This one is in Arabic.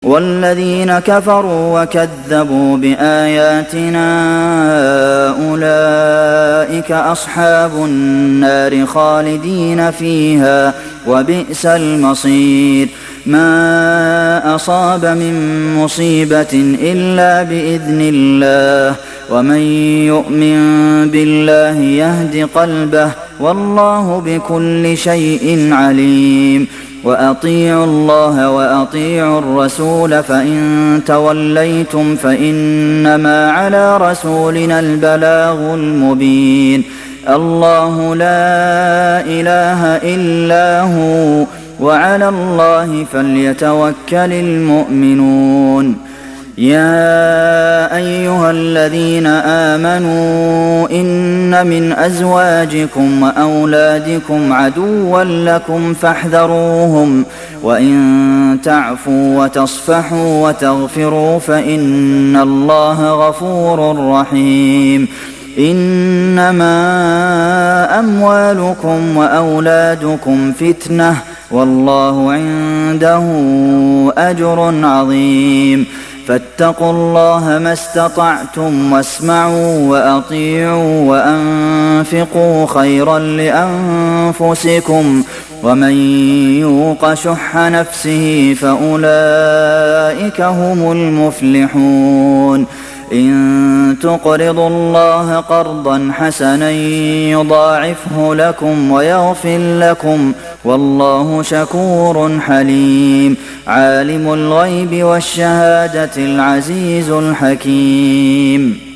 وَالَّذِينَ كَفَرُوا وَكَذَّبُوا بِآيَاتِنَا أُولَٰئِكَ أَصْحَابُ النَّارِ خَالِدِينَ فِيهَا ۖ وَبِئْسَ الْمَصِيرُ مَا أَصَابَ مِن مُّصِيبَةٍ إِلَّا بِإِذْنِ اللَّهِ ۗ وَمَن يُؤْمِن بِاللَّهِ يَهْدِ قَلْبَهُ ۚ وَاللَّهُ بِكُلِّ شَيْءٍ عَلِيمٌ وَأَطِيعُوا اللَّهَ وَأَطِيعُوا الرَّسُولَ ۚ فَإِن تَوَلَّيْتُمْ فَإِنَّمَا عَلَىٰ رَسُولِنَا الْبَلَاغُ الْمُبِينُ اللَّهُ لَا إِلَٰهَ إِلَّا هُوَ ۚ وَعَلَى اللَّهِ فَلْيَتَوَكَّلِ الْمُؤْمِنُونَ يَا أَيُّهَا الَّذِينَ آمَنُوا إِنَّ مِنْ أَزْوَاجِكُمْ وَأَوْلَادِكُمْ عَدُوًّا لَّكُمْ فَاحْذَرُوهُمْ ۚ وَإِن تَعْفُوا وَتَصْفَحُوا وَتَغْفِرُوا فَإِنَّ اللَّهَ غَفُورٌ رَّحِيمٌ إِنَّمَا أَمْوَالُكُمْ وَأَوْلَادُكُمْ فِتْنَةٌ ۚ وَاللَّهُ عِندَهُ أَجْرٌ عَظِيمٌ فَاتَّقُوا اللَّهَ مَا اسْتَطَعْتُمْ وَاسْمَعُوا وَأَطِيعُوا وَأَنفِقُوا خَيْرًا لِّأَنفُسِكُمْ ۗ وَمَن يُوقَ شُحَّ نَفْسِهِ فَأُولَٰئِكَ هُمُ الْمُفْلِحُونَ إِن تُقْرِضُوا اللَّهَ قَرْضًا حَسَنًا يُضَاعِفْهُ لَكُمْ وَيَغْفِرْ لَكُمْ ۚ وَاللَّهُ شَكُورٌ حَلِيمٌ عَالِمُ الْغَيْبِ وَالشَّهَادَةِ الْعَزِيزُ الْحَكِيمُ